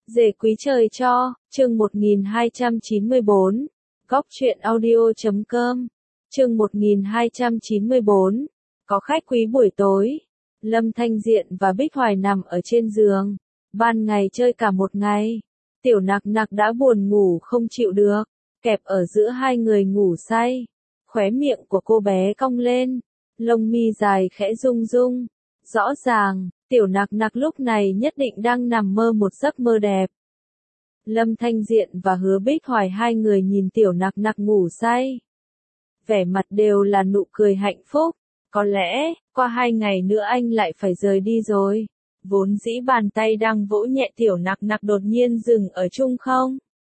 Dề quý trời cho, chương 1294, góc truyện audio.com, chương 1294, có khách quý buổi tối. Lâm Thanh Diện và Bích Hoài nằm ở trên giường, ban ngày chơi cả một ngày. Tiểu Nặc Nặc đã buồn ngủ không chịu được, kẹp ở giữa hai người ngủ say. Khóe miệng của cô bé cong lên, lông mi dài khẽ rung rung. Rõ ràng, Tiểu Nặc Nặc lúc này nhất định đang nằm mơ một giấc mơ đẹp. Lâm Thanh Diện và Hứa Bích Hoài hai người nhìn Tiểu Nặc Nặc ngủ say. Vẻ mặt đều là nụ cười hạnh phúc. Có lẽ, qua 2 ngày nữa anh lại phải rời đi rồi. Vốn dĩ bàn tay đang vỗ nhẹ Tiểu Nặc Nặc đột nhiên dừng ở chung không.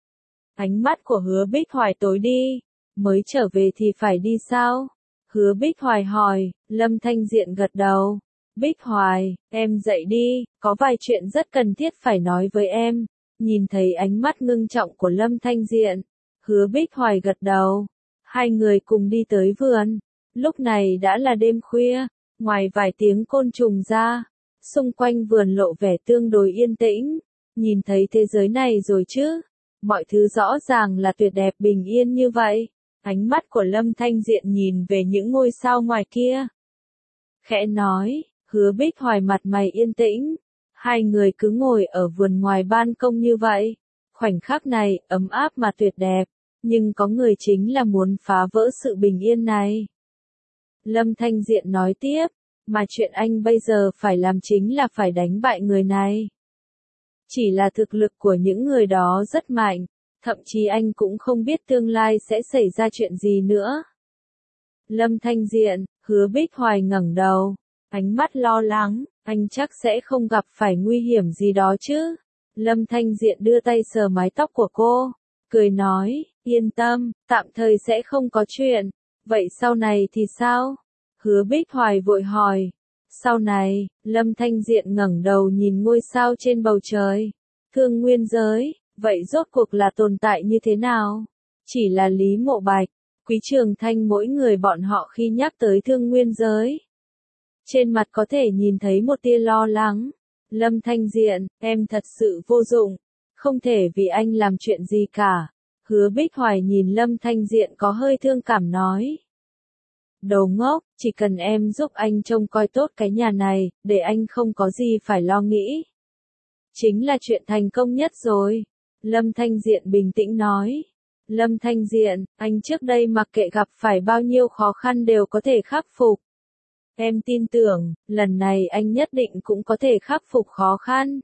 Ánh mắt của Hứa Bích Hoài tối đi. Mới trở về thì phải đi sao? Hứa Bích Hoài hỏi. Lâm Thanh Diện gật đầu. Bích Hoài, em dậy đi, có vài chuyện rất cần thiết phải nói với em. Nhìn thấy ánh mắt ngưng trọng của Lâm Thanh Diện, Hứa Bích Hoài gật đầu. Hai người cùng đi tới vườn. Lúc này đã là đêm khuya, ngoài vài tiếng côn trùng ra, xung quanh vườn lộ vẻ tương đối yên tĩnh. Nhìn thấy thế giới này rồi chứ? Mọi thứ rõ ràng là tuyệt đẹp bình yên như vậy. Ánh mắt của Lâm Thanh Diện nhìn về những ngôi sao ngoài kia. Khẽ nói, Hứa Bích Hoài mặt mày yên tĩnh. Hai người cứ ngồi ở vườn ngoài ban công như vậy. Khoảnh khắc này ấm áp mà tuyệt đẹp. Nhưng có người chính là muốn phá vỡ sự bình yên này. Lâm Thanh Diện nói tiếp, mà chuyện anh bây giờ phải làm chính là phải đánh bại người này. Chỉ là thực lực của những người đó rất mạnh, thậm chí anh cũng không biết tương lai sẽ xảy ra chuyện gì nữa. Lâm Thanh Diện, Hứa Bích Hoài ngẩng đầu, ánh mắt lo lắng, anh chắc sẽ không gặp phải nguy hiểm gì đó chứ. Lâm Thanh Diện đưa tay sờ mái tóc của cô, cười nói, yên tâm, tạm thời sẽ không có chuyện. Vậy sau này thì sao? Hứa Bích Hoài vội hỏi. Sau này, Lâm Thanh Diện ngẩng đầu nhìn ngôi sao trên bầu trời. Thương nguyên giới, vậy rốt cuộc là tồn tại như thế nào? Chỉ là Lý Mộ Bạch, Quý Trường Thanh mỗi người bọn họ khi nhắc tới thương nguyên giới. Trên mặt có thể nhìn thấy một tia lo lắng. Lâm Thanh Diện, em thật sự vô dụng. Không thể vì anh làm chuyện gì cả. Hứa Bích Hoài nhìn Lâm Thanh Diện có hơi thương cảm nói. Đồ ngốc, chỉ cần em giúp anh trông coi tốt cái nhà này, để anh không có gì phải lo nghĩ. Chính là chuyện thành công nhất rồi. Lâm Thanh Diện bình tĩnh nói. Lâm Thanh Diện, anh trước đây mặc kệ gặp phải bao nhiêu khó khăn đều có thể khắc phục. Em tin tưởng, lần này anh nhất định cũng có thể khắc phục khó khăn.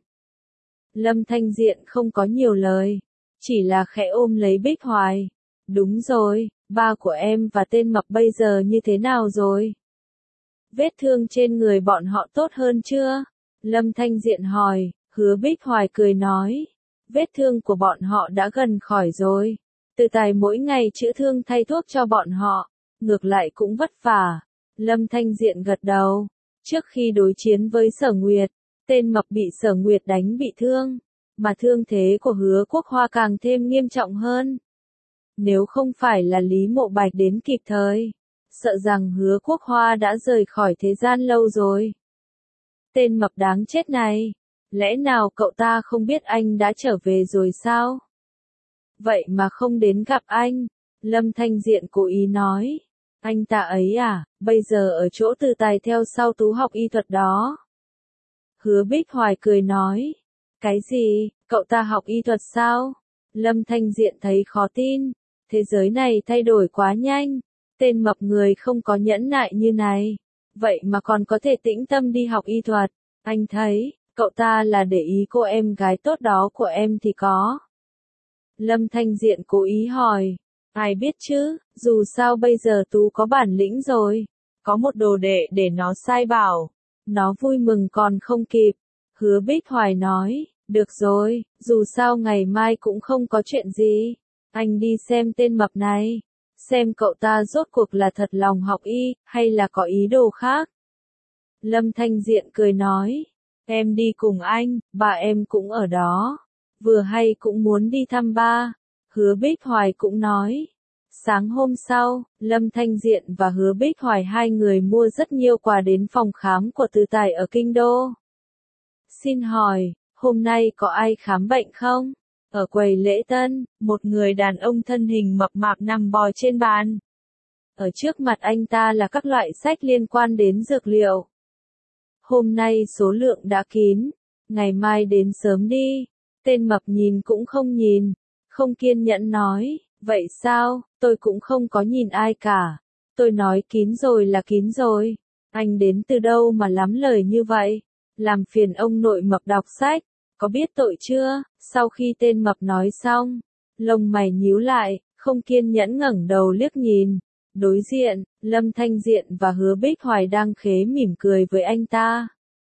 Lâm Thanh Diện không có nhiều lời, chỉ là khẽ ôm lấy Bích Hoài. Đúng rồi, ba của em và tên mập bây giờ như thế nào rồi? Vết thương trên người bọn họ tốt hơn chưa? Lâm Thanh Diện hỏi. Hứa Bích Hoài cười nói. Vết thương của bọn họ đã gần khỏi rồi. Từ Tài mỗi ngày chữa thương thay thuốc cho bọn họ. Ngược lại cũng vất vả. Lâm Thanh Diện gật đầu. Trước khi đối chiến với Sở Nguyệt, tên mập bị Sở Nguyệt đánh bị thương. Mà thương thế của Hứa Quốc Hoa càng thêm nghiêm trọng hơn. Nếu không phải là Lý Mộ Bạch đến kịp thời, sợ rằng Hứa Quốc Hoa đã rời khỏi thế gian lâu rồi. Tên mập đáng chết này, lẽ nào cậu ta không biết anh đã trở về rồi sao? Vậy mà không đến gặp anh. Lâm Thanh Diện cố ý nói. Anh ta ấy à, bây giờ ở chỗ Từ Tài theo sau Tú học y thuật đó. Hứa Bích Hoài cười nói. Cái gì, cậu ta học y thuật sao? Lâm Thanh Diện thấy khó tin. Thế giới này thay đổi quá nhanh. Tên mập người không có nhẫn nại như này. Vậy mà còn có thể tĩnh tâm đi học y thuật. Anh thấy, cậu ta là để ý cô em gái tốt đó của em thì có. Lâm Thanh Diện cố ý hỏi. Ai biết chứ, dù sao bây giờ Tú có bản lĩnh rồi. Có một đồ đệ để nó sai bảo. Nó vui mừng còn không kịp. Hứa Bích Hoài nói. Được rồi, dù sao ngày mai cũng không có chuyện gì. Anh đi xem tên mập này. Xem cậu ta rốt cuộc là thật lòng học y, hay là có ý đồ khác. Lâm Thanh Diện cười nói. Em đi cùng anh, ba em cũng ở đó. Vừa hay cũng muốn đi thăm ba. Hứa Bích Hoài cũng nói. Sáng hôm sau, Lâm Thanh Diện và Hứa Bích Hoài hai người mua rất nhiều quà đến phòng khám của Từ Tài ở Kinh Đô. Xin hỏi, hôm nay có ai khám bệnh không? Ở quầy lễ tân, một người đàn ông thân hình mập mạp nằm bò trên bàn. Ở trước mặt anh ta là các loại sách liên quan đến dược liệu. Hôm nay số lượng đã kín, ngày mai đến sớm đi. Tên mập nhìn cũng không nhìn, không kiên nhẫn nói, vậy sao, tôi cũng không có nhìn ai cả. Tôi nói kín rồi là kín rồi. Anh đến từ đâu mà lắm lời như vậy? Làm phiền ông nội mập đọc sách, có biết tội chưa? Sau khi tên mập nói xong, lông mày nhíu lại, không kiên nhẫn ngẩng đầu liếc nhìn. Đối diện, Lâm Thanh Diện và Hứa Bích Hoài đang khế mỉm cười với anh ta.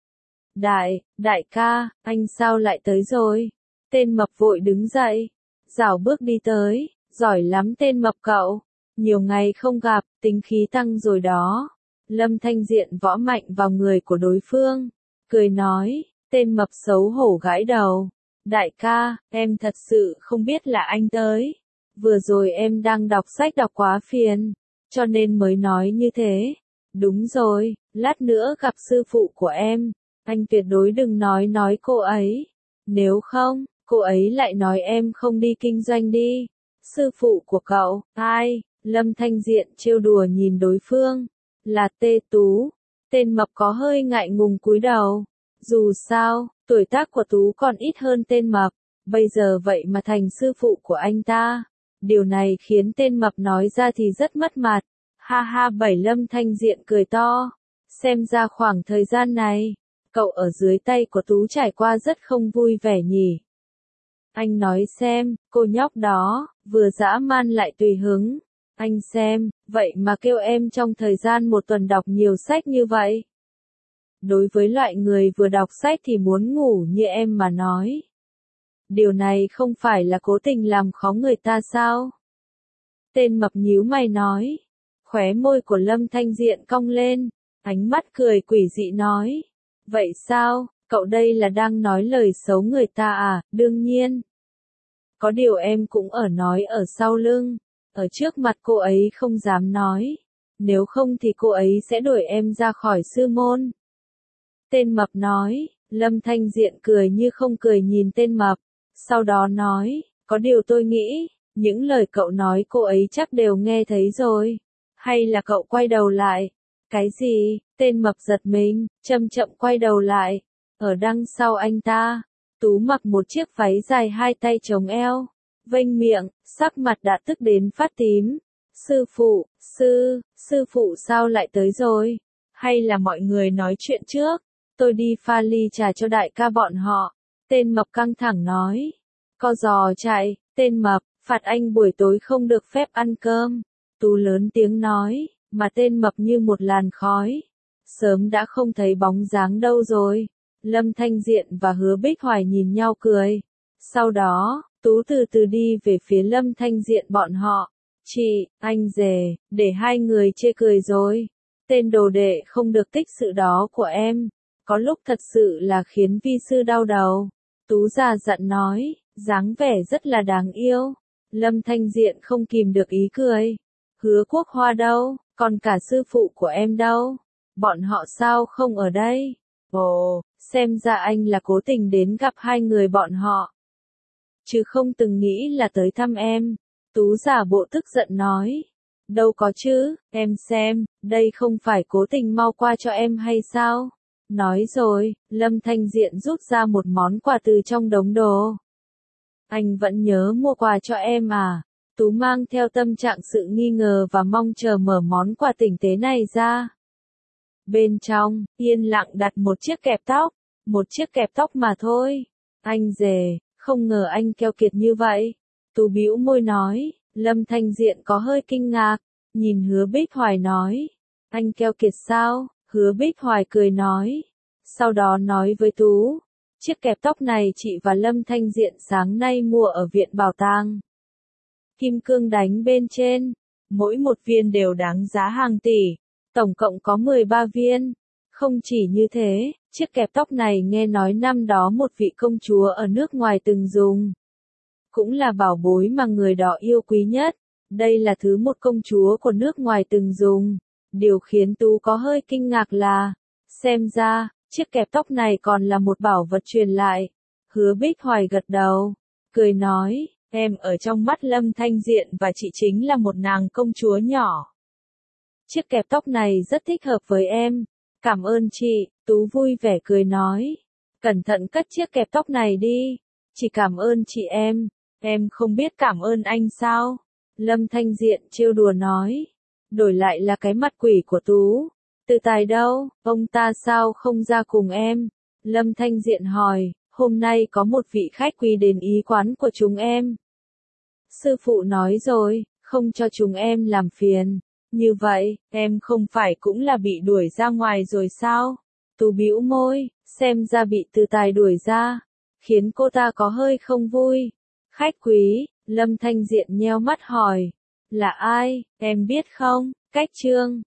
Đại ca, anh sao lại tới rồi? Tên mập vội đứng dậy, rảo bước đi tới, giỏi lắm tên mập cậu. Nhiều ngày không gặp, tính khí tăng rồi đó. Lâm Thanh Diện võ mạnh vào người của đối phương, cười nói, tên mập xấu hổ gãi đầu. Đại ca, em thật sự không biết là anh tới. Vừa rồi em đang đọc sách đọc quá phiền, cho nên mới nói như thế. Đúng rồi, lát nữa gặp sư phụ của em, anh tuyệt đối đừng nói cô ấy. Nếu không, cô ấy lại nói em không đi kinh doanh đi. Sư phụ của cậu, ai? Lâm Thanh Diện trêu đùa nhìn đối phương. Là Tê Tú. Tên mập có hơi ngại ngùng cúi đầu. Dù sao, tuổi tác của Tú còn ít hơn tên mập. Bây giờ vậy mà thành sư phụ của anh ta. Điều này khiến tên mập nói ra thì rất mất mặt. Ha ha, Lâm Thanh Diện cười to. Xem ra khoảng thời gian này, cậu ở dưới tay của Tú trải qua rất không vui vẻ nhỉ. Anh nói xem, cô nhóc đó, vừa dã man lại tùy hứng. Anh xem, vậy mà kêu em trong thời gian một tuần đọc nhiều sách như vậy. Đối với loại người vừa đọc sách thì muốn ngủ như em mà nói. Điều này không phải là cố tình làm khó người ta sao? Tên mập nhíu mày nói. Khóe môi của Lâm Thanh Diện cong lên, ánh mắt cười quỷ dị nói. Vậy sao, cậu đây là đang nói lời xấu người ta à? Đương nhiên. Có điều em cũng nói ở sau lưng, ở trước mặt cô ấy không dám nói. Nếu không thì cô ấy sẽ đuổi em ra khỏi sư môn. Tên mập nói. Lâm Thanh Diện cười như không cười nhìn tên mập. Sau đó nói, có điều tôi nghĩ, những lời cậu nói cô ấy chắc đều nghe thấy rồi. Hay là cậu quay đầu lại? Cái gì? Tên mập giật mình, chậm chậm quay đầu lại. Ở đằng sau anh ta, Tú mặc một chiếc váy dài hai tay chống eo, vênh miệng, sắc mặt đã tức đến phát tím. Sư phụ sao lại tới rồi? Hay là mọi người nói chuyện trước? Tôi đi pha ly trà cho đại ca bọn họ. Tên mập căng thẳng nói. Co giò chạy, tên mập, phạt anh buổi tối không được phép ăn cơm. Tú lớn tiếng nói, mà tên mập như một làn khói. Sớm đã không thấy bóng dáng đâu rồi. Lâm Thanh Diện và Hứa Bích Hoài nhìn nhau cười. Sau đó, Tú từ từ đi về phía Lâm Thanh Diện bọn họ. Chị, anh rể, để hai người chê cười rồi. Tên đồ đệ không được tích sự đó của em. Có lúc thật sự là khiến vi sư đau đầu. Tú già dặn nói, dáng vẻ rất là đáng yêu. Lâm Thanh Diện không kìm được ý cười. Hứa Quốc Hoa đâu, còn cả sư phụ của em đâu? Bọn họ sao không ở đây? Ồ, xem ra anh là cố tình đến gặp hai người bọn họ. Chứ không từng nghĩ là tới thăm em. Tú giả bộ tức giận nói. Đâu có chứ, em xem, đây không phải cố tình mau qua cho em hay sao? Nói rồi, Lâm Thanh Diện rút ra một món quà từ trong đống đồ. Anh vẫn nhớ mua quà cho em à? Tú mang theo tâm trạng sự nghi ngờ và mong chờ mở món quà tinh tế này ra. Bên trong, yên lặng đặt một chiếc kẹp tóc. Một chiếc kẹp tóc mà thôi. Anh rể, không ngờ anh keo kiệt như vậy. Tú bĩu môi nói. Lâm Thanh Diện có hơi kinh ngạc. Nhìn Hứa Bích Hoài nói. Anh keo kiệt sao? Hứa Bích Hoài cười nói. Sau đó nói với Tú. Chiếc kẹp tóc này chị và Lâm Thanh Diện sáng nay mua ở viện bảo tàng. Kim cương đánh bên trên. Mỗi một viên đều đáng giá hàng tỷ. Tổng cộng có 13 viên. Không chỉ như thế, chiếc kẹp tóc này nghe nói năm đó một vị công chúa ở nước ngoài từng dùng. Cũng là bảo bối mà người đó yêu quý nhất. Đây là thứ một công chúa của nước ngoài từng dùng. Điều khiến Tú có hơi kinh ngạc là, xem ra, chiếc kẹp tóc này còn là một bảo vật truyền lại. Hứa Bích Hoài gật đầu, cười nói, em ở trong mắt Lâm Thanh Diện và chị chính là một nàng công chúa nhỏ. Chiếc kẹp tóc này rất thích hợp với em. Cảm ơn chị, Tú vui vẻ cười nói. Cẩn thận cất chiếc kẹp tóc này đi. Chỉ cảm ơn chị em không biết cảm ơn anh sao? Lâm Thanh Diện trêu đùa nói. Đổi lại là cái mặt quỷ của Tú. Từ Tài đâu, ông ta sao không ra cùng em? Lâm Thanh Diện hỏi, hôm nay có một vị khách quý đến ý quán của chúng em. Sư phụ nói rồi, không cho chúng em làm phiền. Như vậy, em không phải cũng là bị đuổi ra ngoài rồi sao? Tú bĩu môi, xem ra bị Từ Tài đuổi ra, khiến cô ta có hơi không vui. Khách quý, Lâm Thanh Diện nheo mắt hỏi, là ai, em biết không? Cách Trương.